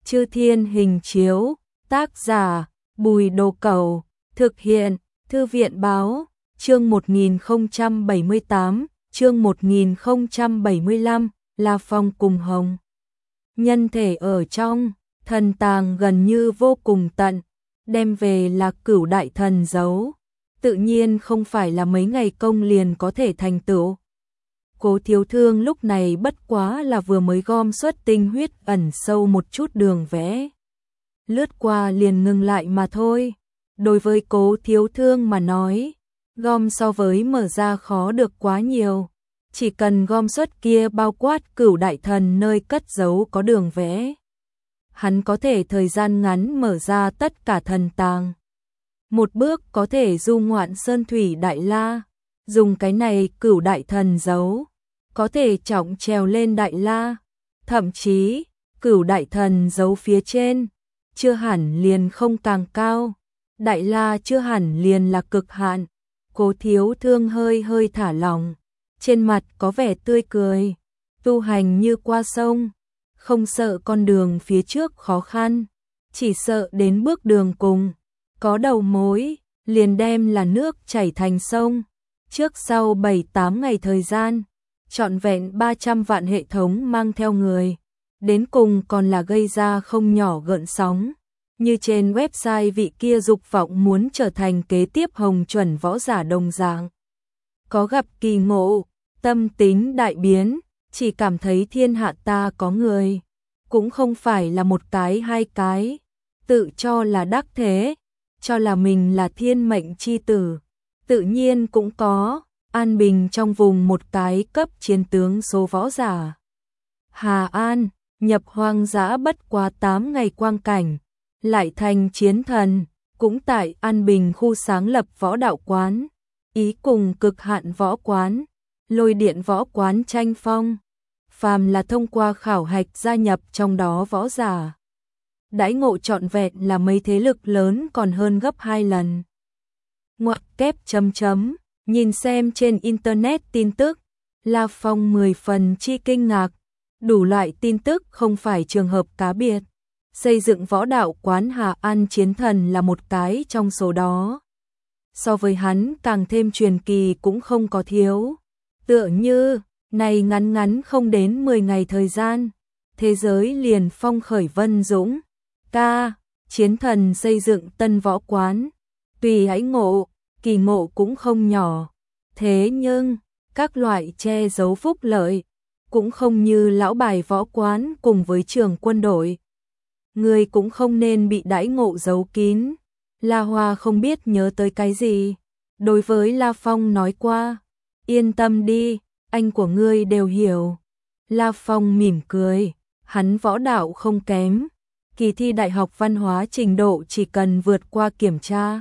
Chư Thiên Hình Chiếu, tác giả, Bùi Đồ Cẩu, thực hiện, Thư viện Báo, chương 1078, chương 1075, La Phong cùng Hồng Nhân thể ở trong thần tàng gần như vô cùng tận, đem về là Cửu Đại Thần Dấu, tự nhiên không phải là mấy ngày công liền có thể thành tựu. Cố Thiếu Thương lúc này bất quá là vừa mới gom xuất tinh huyết ẩn sâu một chút đường vẽ, lướt qua liền ngừng lại mà thôi. Đối với Cố Thiếu Thương mà nói, gom so với mở ra khó được quá nhiều, chỉ cần gom xuất kia bao quát Cửu Đại Thần nơi cất giấu có đường vẽ, hắn có thể thời gian ngắn mở ra tất cả thần tàng. Một bước có thể du ngoạn sơn thủy đại la, dùng cái này Cửu Đại Thần Dấu, có thể trọng trèo lên đại la, thậm chí Cửu Đại Thần Dấu phía trên, chưa hẳn liền không càng cao, đại la chưa hẳn liền là cực hạn. Cố Thiếu Thương hơi hơi thả lỏng, trên mặt có vẻ tươi cười, tu hành như qua sông, không sợ con đường phía trước khó khăn, chỉ sợ đến bước đường cùng, có đầu mối, liền đem là nước chảy thành sông. Trước sau 7-8 ngày thời gian, trọn vẹn 300 vạn hệ thống mang theo người, đến cùng còn là gây ra không nhỏ gợn sóng. Như trên website vị kia dục vọng muốn trở thành kế tiếp Hồng chuẩn võ giả đồng dạng. Có gặp kỳ ngộ, tâm tính đại biến, chỉ cảm thấy thiên hạ ta có người, cũng không phải là một cái hai cái, tự cho là đắc thế, cho là mình là thiên mệnh chi tử, tự nhiên cũng có, an bình trong vùng một cái cấp chiến tướng số võ giả. Hà An, nhập hoang dã bất quá 8 ngày quang cảnh, lại thành chiến thần, cũng tại An Bình khu sáng lập võ đạo quán, ý cùng Cực Hạn võ quán, Lôi Điện võ quán tranh phong. Phàm là thông qua khảo hạch gia nhập trong đó võ giả, đãi ngộ trọn vẹn là mấy thế lực lớn còn hơn gấp 2 lần. Ngoặc kép chấm chấm, nhìn xem trên internet tin tức, La Phong 10 phần chi kinh ngạc, đủ loại tin tức không phải trường hợp cá biệt. Xây dựng võ đạo quán Hà An chiến thần là một cái trong số đó. So với hắn càng thêm truyền kỳ cũng không có thiếu. Tựa như, này ngắn ngắn không đến 10 ngày thời gian, thế giới liền phong khởi vân dũng. Chiến thần xây dựng tân võ quán, tùy hãy ngộ, kỳ ngộ cũng không nhỏ. Thế nhưng, các loại che giấu phúc lợi, cũng không như lão bài võ quán cùng với trường quân đội. Người cũng không nên bị đãi ngộ giấu kín. La Hoa không biết nhớ tới cái gì, đối với La Phong nói qua, yên tâm đi, anh của ngươi đều hiểu. La Phong mỉm cười, hắn võ đạo không kém, kỳ thi đại học văn hóa trình độ chỉ cần vượt qua kiểm tra,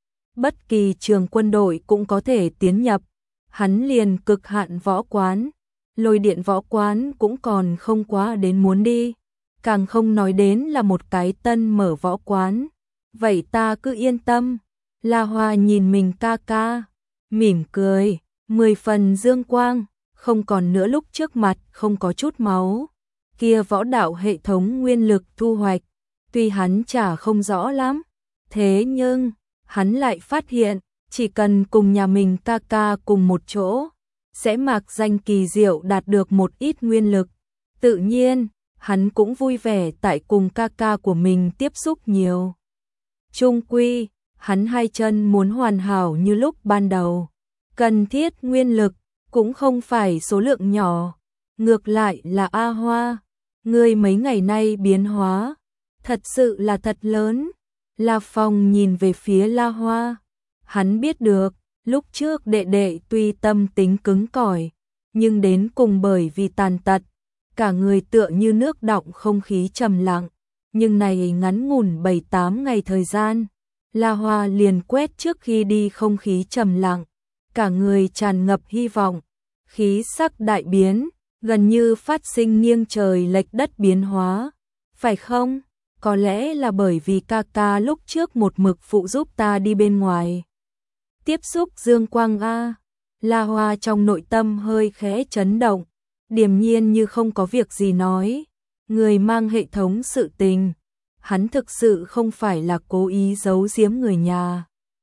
bất kỳ trường quân đội cũng có thể tiến nhập. Hắn liền Cực Hạn võ quán, Lôi Điện võ quán cũng còn không quá đến muốn đi, càng không nói đến là một cái tân mở võ quán. Vậy ta cứ yên tâm. La Hoa nhìn mình ca ca, mỉm cười, 10 phần dương quang, không còn nữa lúc trước mặt không có chút máu. Kia võ đạo hệ thống nguyên lực thu hoạch, tuy hắn chả không rõ lắm, thế nhưng hắn lại phát hiện, chỉ cần cùng nhà mình ca ca cùng một chỗ, sẽ mạc danh kỳ diệu đạt được một ít nguyên lực. Tự nhiên, hắn cũng vui vẻ tại cùng ca ca của mình tiếp xúc nhiều. Chung quy, hắn hai chân muốn hoàn hảo như lúc ban đầu, cần thiết nguyên lực cũng không phải số lượng nhỏ. Ngược lại là A Hoa, ngươi mấy ngày nay biến hóa, thật sự là thật lớn. La Phong nhìn về phía La Hoa, hắn biết được, lúc trước đệ đệ tuy tâm tính cứng cỏi, nhưng đến cùng bởi vì tàn tật, cả người tựa như nước đọng không khí trầm lặng. Nhưng này ngắn ngủn 7-8 ngày thời gian, La Hoa liền quét trước khi đi không khí trầm lặng, cả người tràn ngập hy vọng, khí sắc đại biến, gần như phát sinh nghiêng trời lệch đất biến hóa. Phải không? Có lẽ là bởi vì ca ca lúc trước một mực phụ giúp ta đi bên ngoài. Tiếp xúc dương quang a. La Hoa trong nội tâm hơi khẽ chấn động, điềm nhiên như không có việc gì nói, người mang hệ thống sự tình. Hắn thực sự không phải là cố ý giấu giếm người nhà.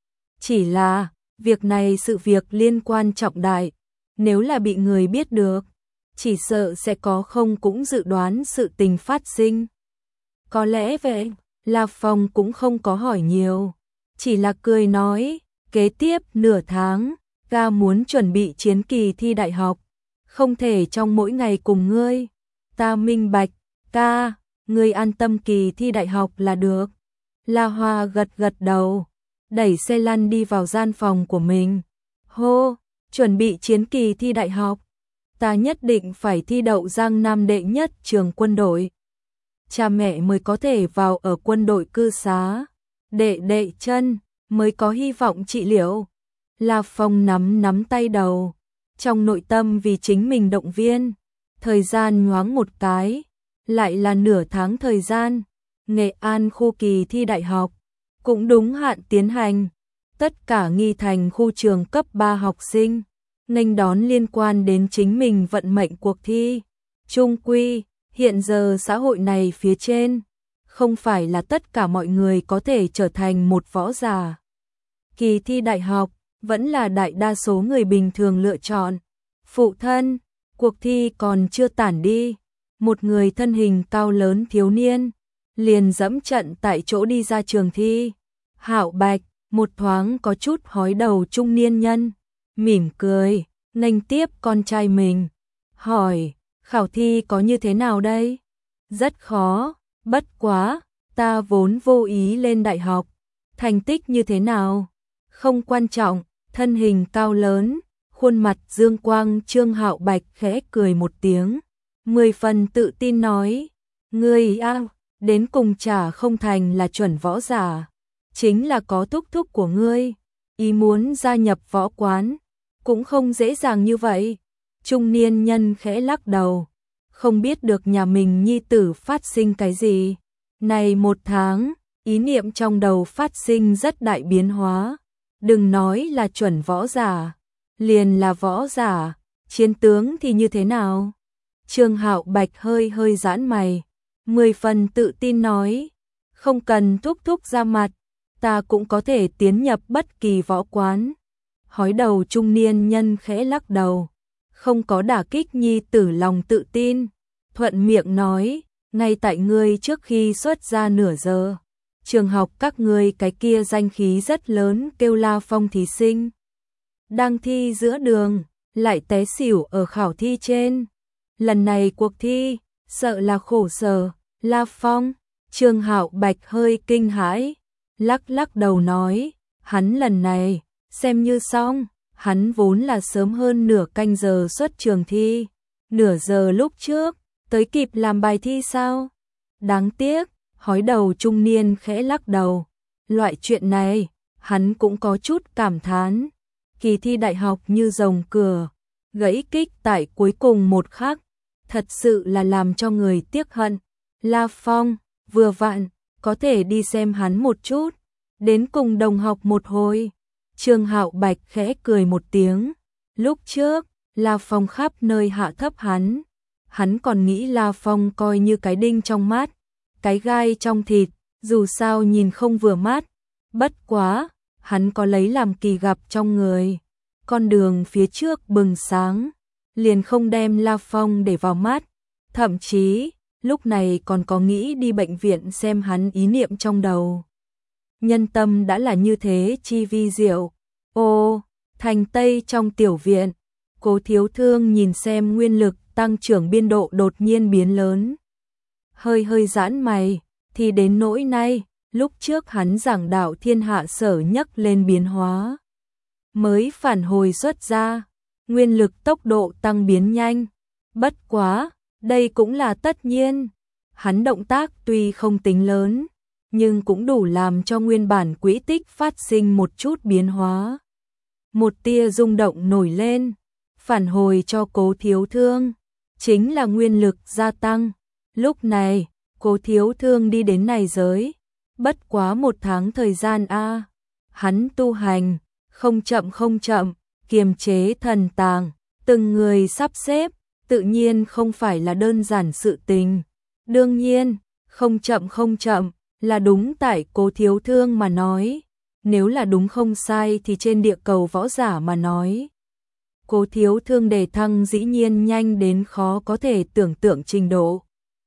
Chỉ là, việc này sự việc liên quan trọng đại, nếu là bị người biết được, chỉ sợ sẽ có không cũng dự đoán sự tình phát sinh. Có lẽ vậy, La Phong cũng không có hỏi nhiều, chỉ là cười nói, kế tiếp nửa tháng, ca muốn chuẩn bị chiến kỳ thi đại học, không thể trong mỗi ngày cùng ngươi. Ta minh bạch, ca, ngươi an tâm kỳ thi đại học là được. La Hoa gật gật đầu, đẩy xe lăn đi vào gian phòng của mình. Hô, chuẩn bị chiến kỳ thi đại học. Ta nhất định phải thi đậu Giang Nam đệ nhất trường quân đội. Cha mẹ mới có thể vào ở quân đội cư xá. Đệ đệ chân mới có hy vọng trị liệu. La Phong nắm tay đầu, trong nội tâm vì chính mình động viên. Thời gian nhoáng một cái, lại là nửa tháng thời gian. Nghệ An khu kỳ thi đại học cũng đúng hạn tiến hành. Tất cả nghi thành khu trường cấp 3 học sinh nghênh đón liên quan đến chính mình vận mệnh cuộc thi. Chung quy, hiện giờ xã hội này phía trên, không phải là tất cả mọi người có thể trở thành một võ giả. Kỳ thi đại học vẫn là đại đa số người bình thường lựa chọn. Phụ thân, cuộc thi còn chưa tản đi, một người thân hình cao lớn thiếu niên liền dẫm trận tại chỗ đi ra trường thi. Hạo Bạch, một thoáng có chút hói đầu trung niên nhân, mỉm cười, nghênh tiếp con trai mình, hỏi, khảo thi có như thế nào đây? Rất khó, bất quá, ta vốn vô ý lên đại học, thành tích như thế nào? Không quan trọng, thân hình cao lớn, khuôn mặt dương quang Trương Hạo Bạch khẽ cười một tiếng, 10 phần tự tin nói, ngươi đến cùng chả không thành là chuẩn võ giả, chính là có thúc thúc của ngươi, ý muốn gia nhập võ quán, cũng không dễ dàng như vậy. Trung niên nhân khẽ lắc đầu, không biết được nhà mình nhi tử phát sinh cái gì. Này một tháng, ý niệm trong đầu phát sinh rất đại biến hóa, đừng nói là chuẩn võ giả, liền là võ giả, chiến tướng thì như thế nào? Trương Hạo Bạch hơi giãn mày, 10 phần tự tin nói, không cần thúc thúc ra mặt, ta cũng có thể tiến nhập bất kỳ võ quán. Hói đầu trung niên nhân khẽ lắc đầu, không có đả kích nhi tử lòng tự tin, thuận miệng nói, ngay tại ngươi trước khi xuất ra nửa giờ, trường học các ngươi cái kia danh khí rất lớn kêu La Phong thí sinh. Đang thi giữa đường, lại té xỉu ở khảo thi trên. Lần này cuộc thi, sợ là khổ sở, La Phong. Trương Hạo Bạch hơi kinh hãi, lắc đầu nói, hắn lần này, xem như xong, hắn vốn là sớm hơn nửa canh giờ xuất trường thi, nửa giờ lúc trước, tới kịp làm bài thi sao? Đáng tiếc, hói đầu trung niên khẽ lắc đầu, loại chuyện này, hắn cũng có chút cảm thán, kỳ thi đại học như rồng cửa, gãy kích tại cuối cùng một khắc, thật sự là làm cho người tiếc hận. La Phong, vừa vặn, có thể đi xem hắn một chút, đến cùng đồng học một hồi. Trương Hạo Bạch khẽ cười một tiếng, lúc trước, La Phong khắp nơi hạ thấp hắn còn nghĩ La Phong coi như cái đinh trong mắt, cái gai trong thịt, dù sao nhìn không vừa mắt, bất quá, hắn có lấy làm kỳ gặp trong người, con đường phía trước bừng sáng, liền không đem La Phong để vào mắt, thậm chí, lúc này còn có nghĩ đi bệnh viện xem hắn ý niệm trong đầu. Nhân tâm đã là như thế chi vi diệu. Ô, thành Tây trong tiểu viện, Cố Thiếu Thương nhìn xem nguyên lực tăng trưởng biên độ đột nhiên biến lớn. Hơi giãn mày, thì đến nỗi nay, lúc trước hắn giảng đạo thiên hạ sở nhắc lên biến hóa. Mới phản hồi xuất ra, nguyên lực tốc độ tăng biến nhanh. Bất quá, đây cũng là tất nhiên. Hắn động tác tuy không tính lớn, nhưng cũng đủ làm cho nguyên bản quỹ tích phát sinh một chút biến hóa. Một tia rung động nổi lên, phản hồi cho Cố Thiếu Thương, chính là nguyên lực gia tăng. Lúc này, Cố Thiếu Thương đi đến này giới, bất quá 1 tháng thời gian hắn tu hành, không chậm, kiềm chế thần tàng, từng người sắp xếp, tự nhiên không phải là đơn giản sự tình. Đương nhiên, không chậm, là đúng tại Cố Thiếu Thương mà nói. Nếu là đúng không sai thì trên địa cầu võ giả mà nói. Cố Thiếu Thương đề thăng dĩ nhiên nhanh đến khó có thể tưởng tượng trình độ.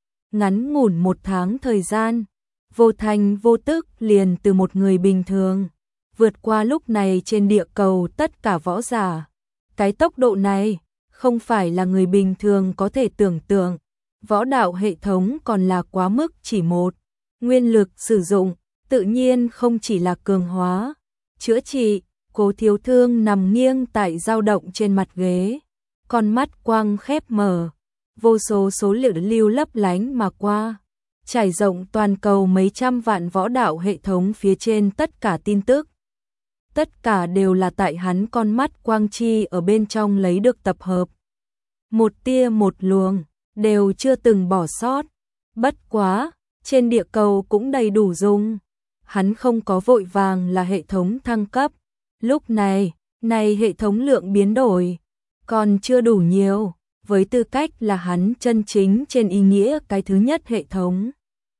Ngắn ngủn 1 tháng thời gian, vô thành vô tức liền từ một người bình thường, vượt qua lúc này trên địa cầu tất cả võ giả. Cái tốc độ này, không phải là người bình thường có thể tưởng tượng. Võ đạo hệ thống còn là quá mức chỉ một. Nguyên lực sử dụng, tự nhiên không chỉ là cường hóa, chữa trị. Cố Thiếu Thương nằm nghiêng tại dao động trên mặt ghế, con mắt quang khép mở, vô số số liệu lưu lấp lánh mà qua, trải rộng toàn cầu mấy trăm vạn võ đạo hệ thống phía trên tất cả tin tức. Tất cả đều là tại hắn con mắt quang chi ở bên trong lấy được tập hợp. Một tia một luồng, đều chưa từng bỏ sót. Bất quá, trên địa cầu cũng đầy đủ dùng. Hắn không có vội vàng là hệ thống thăng cấp. Lúc này hệ thống lượng biến đổi, còn chưa đủ nhiều, với tư cách là hắn chân chính trên ý nghĩa cái thứ nhất hệ thống.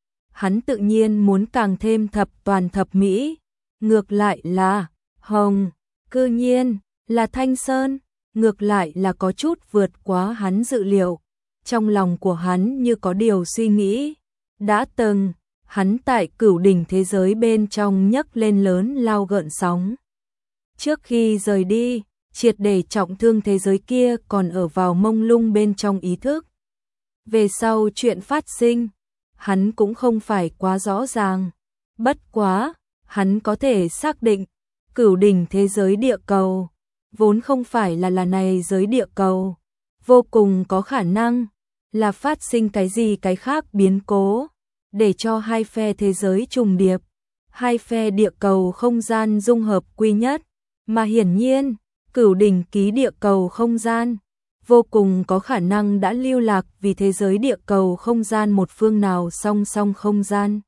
Hắn tự nhiên muốn càng thêm thập toàn thập mỹ, ngược lại là Hồng, cư nhiên là Thanh Sơn, ngược lại là có chút vượt quá hắn dự liệu. Trong lòng của hắn như có điều suy nghĩ, đã từng, hắn tại cửu đỉnh thế giới bên trong nhấc lên lớn lao gợn sóng. Trước khi rời đi, triệt để trọng thương thế giới kia còn ở vào mông lung bên trong ý thức. Về sau chuyện phát sinh, hắn cũng không phải quá rõ ràng. Bất quá, hắn có thể xác định, cửu đỉnh thế giới địa cầu, vốn không phải là này giới địa cầu. Vô cùng có khả năng, là phát sinh cái gì cái khác biến cố, để cho hai phe thế giới trùng điệp, hai phe địa cầu không gian dung hợp quy nhất. Mà hiển nhiên, cửu đỉnh ký địa cầu không gian, vô cùng có khả năng đã lưu lạc vì thế giới địa cầu không gian một phương nào song song không gian.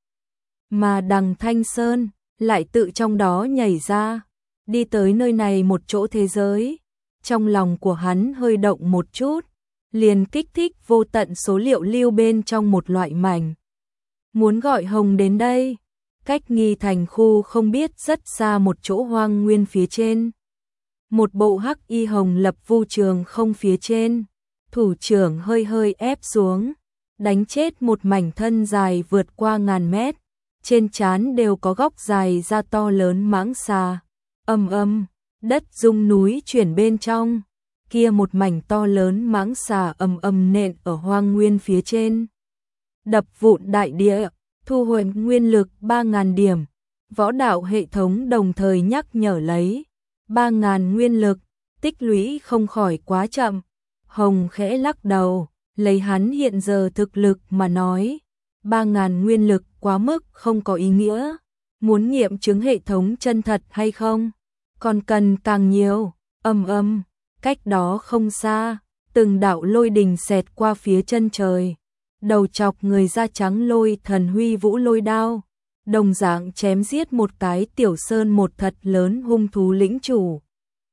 Mà đằng Thanh Sơn, lại tự trong đó nhảy ra, đi tới nơi này một chỗ thế giới. Trong lòng của hắn hơi động một chút, liền kích thích vô tận số liệu lưu bên trong một loại mảnh. Muốn gọi Hồng đến đây. Cách Nghi Thành khu không biết rất xa một chỗ hoang nguyên phía trên. Một bộ hắc y hồng lập vu trường không phía trên. Thủ trưởng hơi ép xuống, đánh chết một mảnh thân dài vượt qua ngàn mét. Trên trán đều có góc dài ra to lớn mãng xà. Âm, đất rung núi chuyển bên trong. Kia một mảnh to lớn mãng xà ầm nện ở hoang nguyên phía trên. Đập vụn đại địa. Thu hồi nguyên lực 3.000 điểm, võ đạo hệ thống đồng thời nhắc nhở lấy 3.000 nguyên lực, tích lũy không khỏi quá chậm. Hồng khẽ lắc đầu, lấy hắn hiện giờ thực lực mà nói, 3.000 nguyên lực quá mức không có ý nghĩa. Muốn nghiệm chứng hệ thống chân thật hay không, còn cần càng nhiều. Cách đó không xa, từng đạo lôi đình xẹt qua phía chân trời. Đầu chọc người da trắng lôi thần huy vũ lôi đao, đồng dạng chém giết một cái tiểu sơn một thật lớn hung thú lĩnh chủ.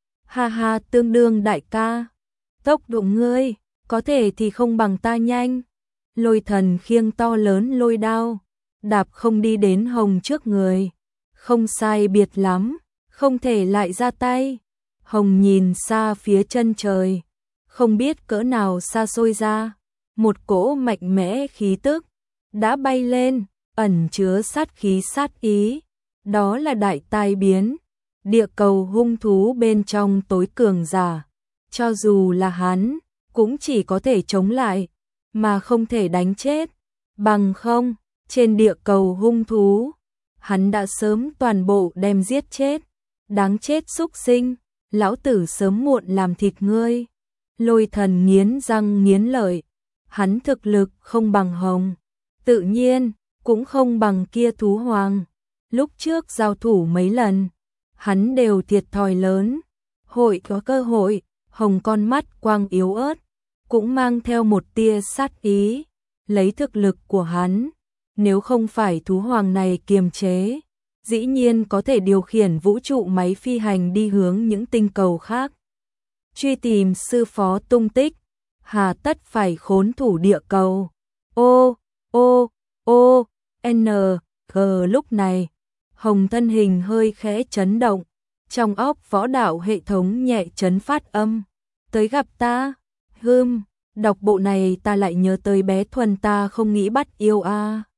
Ha tương đương đại ca, tốc độ ngươi, có thể thì không bằng ta nhanh. Lôi thần khiêng to lớn lôi đao, đạp không đi đến Hồng trước người. Không sai biệt lắm, không thể lại ra tay. Hồng nhìn xa phía chân trời, không biết cỡ nào xa xôi ra. Một cỗ mạnh mẽ khí tức đã bay lên, ẩn chứa sát khí sát ý. Đó là đại tai biến, địa cầu hung thú bên trong tối cường giả. Cho dù là hắn, cũng chỉ có thể chống lại, mà không thể đánh chết. Bằng không, trên địa cầu hung thú, hắn đã sớm toàn bộ đem giết chết. Đáng chết xúc sinh, lão tử sớm muộn làm thịt ngươi. Lôi thần nghiến răng nghiến lợi. Hắn thực lực không bằng Hồng, tự nhiên cũng không bằng kia thú hoàng. Lúc trước giao thủ mấy lần, hắn đều thiệt thòi lớn. Hội có cơ hội, Hồng con mắt quang yếu ớt, cũng mang theo một tia sát ý. Lấy thực lực của hắn, nếu không phải thú hoàng này kiềm chế, dĩ nhiên có thể điều khiển vũ trụ máy phi hành đi hướng những tinh cầu khác. Truy tìm sư phó tung tích, hà tất phải khốn thủ địa cầu. O, O, N, G. Lúc này, Hồng thân hình hơi khẽ chấn động, trong óc võ đạo hệ thống nhẹ chấn phát âm. Tới gặp ta, đọc bộ này ta lại nhớ tới bé Thuần ta không nghĩ bắt yêu a.